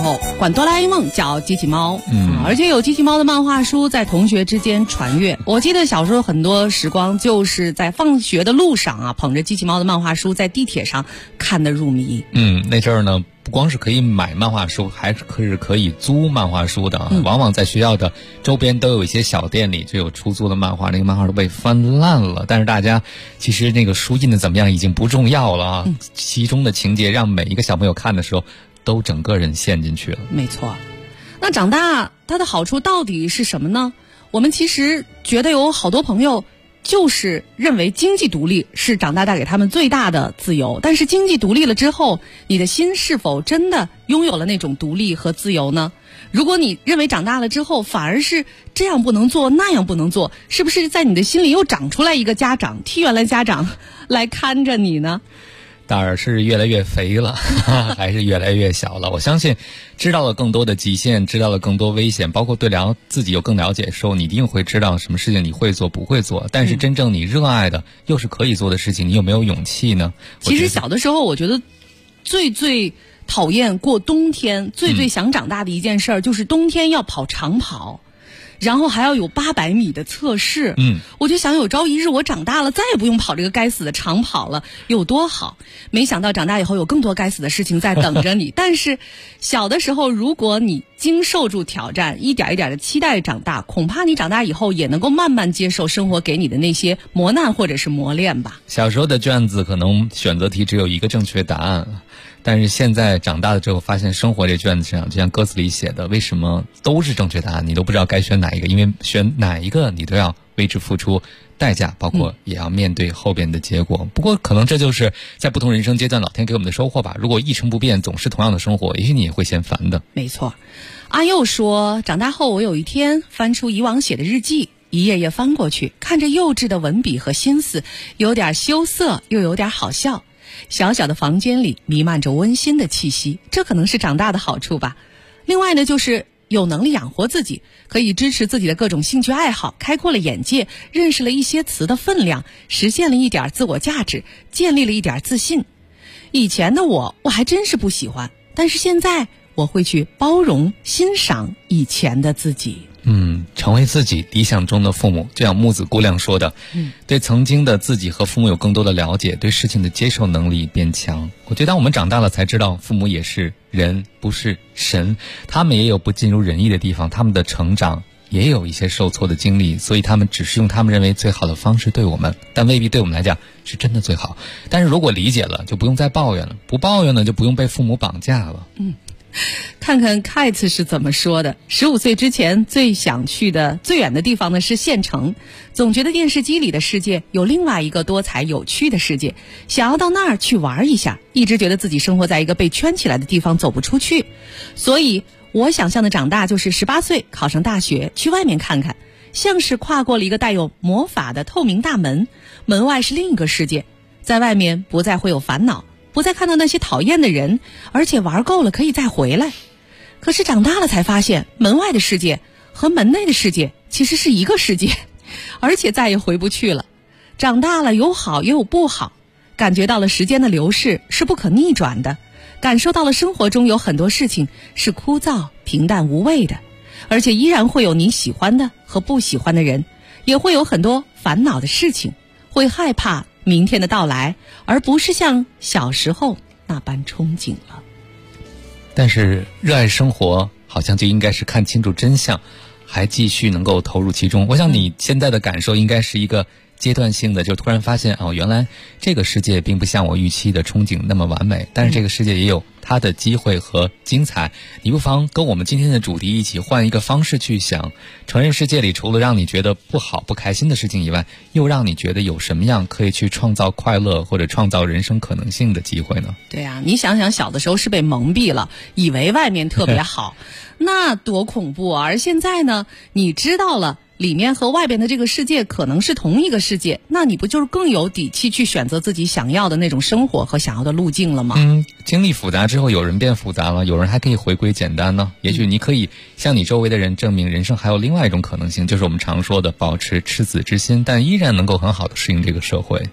候管哆啦 A 梦叫机器猫，而且有机器猫的漫画书在同学之间传阅。我记得小时候很多时光就是在放学的路上啊，捧着机器猫的漫画书在地铁上看得入迷。 那阵儿呢，不光是可以买漫画书，还是可以租漫画书的。往往在学校的周边都有一些小店里就有出租的漫画，那个漫画都被翻烂了。但是大家其实那个书印的怎么样已经不重要了啊，其中的情节让每一个小朋友看的时候都整个人陷进去了。 没错。那长大它的好处到底是什么呢？我们其实觉得有好多朋友就是认为经济独立是长大带给他们最大的自由，但是经济独立了之后，你的心是否真的拥有了那种独立和自由呢？如果你认为长大了之后反而是这样不能做那样不能做，是不是在你的心里又长出来一个家长，替原来家长来看着你呢？ 胆儿是越来越肥了还是越来越小了？我相信知道了更多的极限，知道了更多危险，包括对自己有更了解的时候，你一定会知道什么事情你会做不会做，但是真正你热爱的又是可以做的事情，你有没有勇气呢？ 其实小的时候我觉得最讨厌过冬天，最想长大的一件事儿就是冬天要跑长跑，然后还要有800米的测试。我就想有朝一日我长大了再也不用跑这个该死的长跑了，有多好。没想到长大以后有更多该死的事情在等着你但是小的时候如果你经受住挑战，一点一点的期待长大，恐怕你长大以后也能够慢慢接受生活给你的那些磨难或者是磨练吧。 小时候的卷子可能选择题只有一个正确答案，但是现在长大了之后发现生活这卷子上就像歌词里写的，为什么都是正确答案，你都不知道该选哪一个，因为选哪一个你都要为之付出代价，包括也要面对后边的结果。不过可能这就是在不同人生阶段老天给我们的收获吧。如果一成不变总是同样的生活，也许你也会嫌烦的。 没错。阿佑说，长大后我有一天翻出以往写的日记，一页页翻过去，看着幼稚的文笔和心思，有点羞涩又有点好笑。小小的房间里弥漫着温馨的气息，这可能是长大的好处吧。另外呢，就是有能力养活自己，可以支持自己的各种兴趣爱好，开阔了眼界，认识了一些词的分量，实现了一点自我价值，建立了一点自信。以前的我还真是不喜欢，但是现在我会去包容欣赏以前的自己。 成为自己理想中的父母，就像木子姑娘说的，对曾经的自己和父母有更多的了解，对事情的接受能力变强。我觉得当我们长大了才知道，父母也是人，不是神，他们也有不尽如人意的地方，他们的成长也有一些受挫的经历，所以他们只是用他们认为最好的方式对我们，但未必对我们来讲是真的最好。但是如果理解了，就不用再抱怨了，不抱怨了，就不用被父母绑架了。 看看 Kite 是怎么说的。15岁之前最想去的最远的地方呢是县城，总觉得电视机里的世界有另外一个多彩有趣的世界，想要到那儿去玩一下，一直觉得自己生活在一个被圈起来的地方走不出去。所以我想象的长大就是18岁考上大学，去外面看看，像是跨过了一个带有魔法的透明大门，门外是另一个世界，在外面不再会有烦恼，不再看到那些讨厌的人，而且玩够了可以再回来。可是长大了才发现，门外的世界和门内的世界其实是一个世界，而且再也回不去了。长大了有好也有不好，感觉到了时间的流逝是不可逆转的，感受到了生活中有很多事情是枯燥平淡无味的，而且依然会有你喜欢的和不喜欢的人，也会有很多烦恼的事情，会害怕明天的到来，而不是像小时候那般憧憬了。 但是热爱生活好像就应该是看清楚真相，还继续能够投入其中。我想你现在的感受应该是一个阶段性的，就突然发现原来这个世界并不像我预期的憧憬那么完美，但是这个世界也有它的机会和精彩。你不妨跟我们今天的主题一起换一个方式去想，承认世界里除了让你觉得不好不开心的事情以外，又让你觉得有什么样可以去创造快乐或者创造人生可能性的机会呢？ 对啊，你想想小的时候是被蒙蔽了，以为外面特别好那多恐怖啊！而现在呢，你知道了里面和外边的这个世界可能是同一个世界，那你不就是更有底气去选择自己想要的那种生活和想要的路径了吗？ 经历复杂之后，有人变复杂了，有人还可以回归简单呢。也许你可以向你周围的人证明，人生还有另外一种可能性，就是我们常说的保持赤子之心，但依然能够很好的适应这个社会。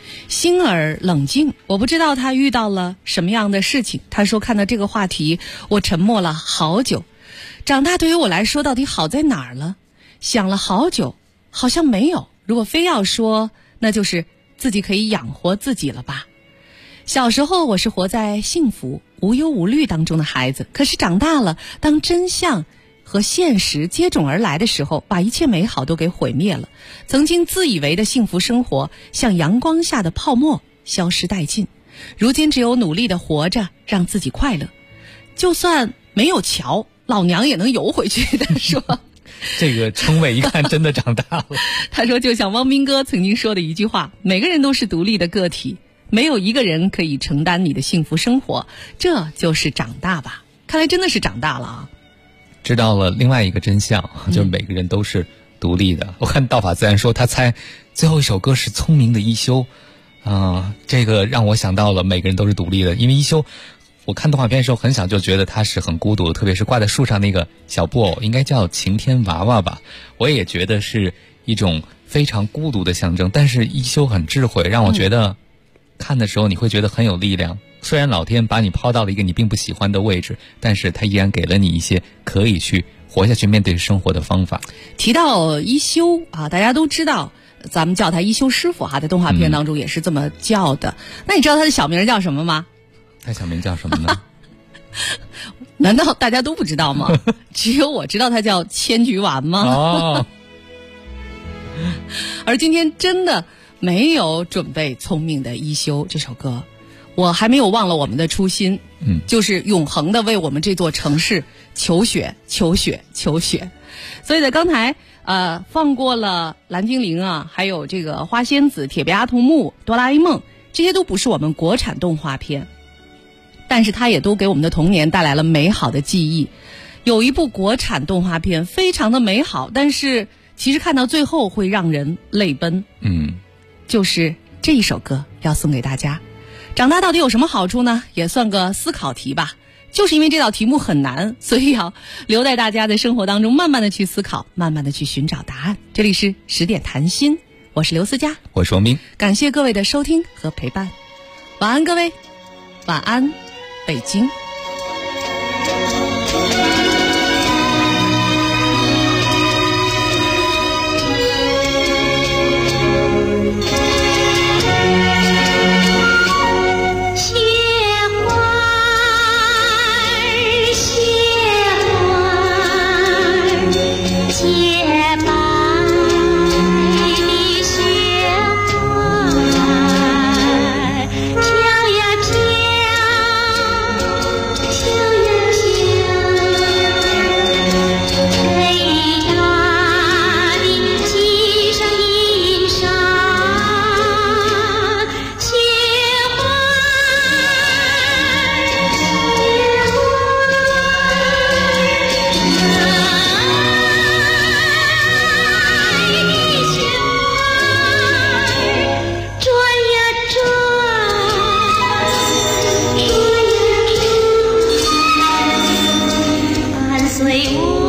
心儿冷静，我不知道他遇到了什么样的事情。他说看到这个话题，我沉默了好久。长大对于我来说到底好在哪儿了？想了好久，好像没有。如果非要说，那就是自己可以养活自己了吧。小时候我是活在幸福无忧无虑当中的孩子，可是长大了，当真相和现实接踵而来的时候，把一切美好都给毁灭了。曾经自以为的幸福生活，像阳光下的泡沫，消失殆尽。如今只有努力的活着，让自己快乐。就算没有桥，老娘也能游回去的说。 这个称谓一看真的长大了。 他说就像汪斌哥曾经说的一句话，每个人都是独立的个体，没有一个人可以承担你的幸福生活，这就是长大吧。看来真的是长大了啊。 知道了另外一个真相，就是每个人都是独立的。我看道法自然说他猜最后一首歌是聪明的一休这个让我想到了每个人都是独立的。因为一休我看动画片的时候很小就觉得他是很孤独的，特别是挂在树上那个小布偶应该叫晴天娃娃吧，我也觉得是一种非常孤独的象征。但是一休很智慧，让我觉得看的时候你会觉得很有力量。虽然老天把你抛到了一个你并不喜欢的位置，但是他依然给了你一些可以去活下去面对生活的方法。 提到一休啊，大家都知道咱们叫他一休师傅在动画片当中也是这么叫的。那你知道他的小名叫什么吗？ 他小名叫什么呢？ 难道大家都不知道吗？只有我知道他叫千菊丸吗？而今天真的没有准备聪明的一休这首歌，我还没有忘了我们的初心，就是永恒的为我们这座城市求雪求雪求雪。所以在刚才放过了蓝精灵还有这个花仙子、铁臂阿童木、哆啦 A 梦，这些都不是我们国产动画片，但是它也都给我们的童年带来了美好的记忆。有一部国产动画片非常的美好，但是其实看到最后会让人泪奔，就是这一首歌要送给大家。长大到底有什么好处呢？也算个思考题吧。就是因为这道题目很难，所以要留在大家的生活当中慢慢的去思考，慢慢的去寻找答案。这里是10点谈心，我是刘思佳， 我是王斌， 感谢各位的收听和陪伴。晚安各位，晚安北京。 随我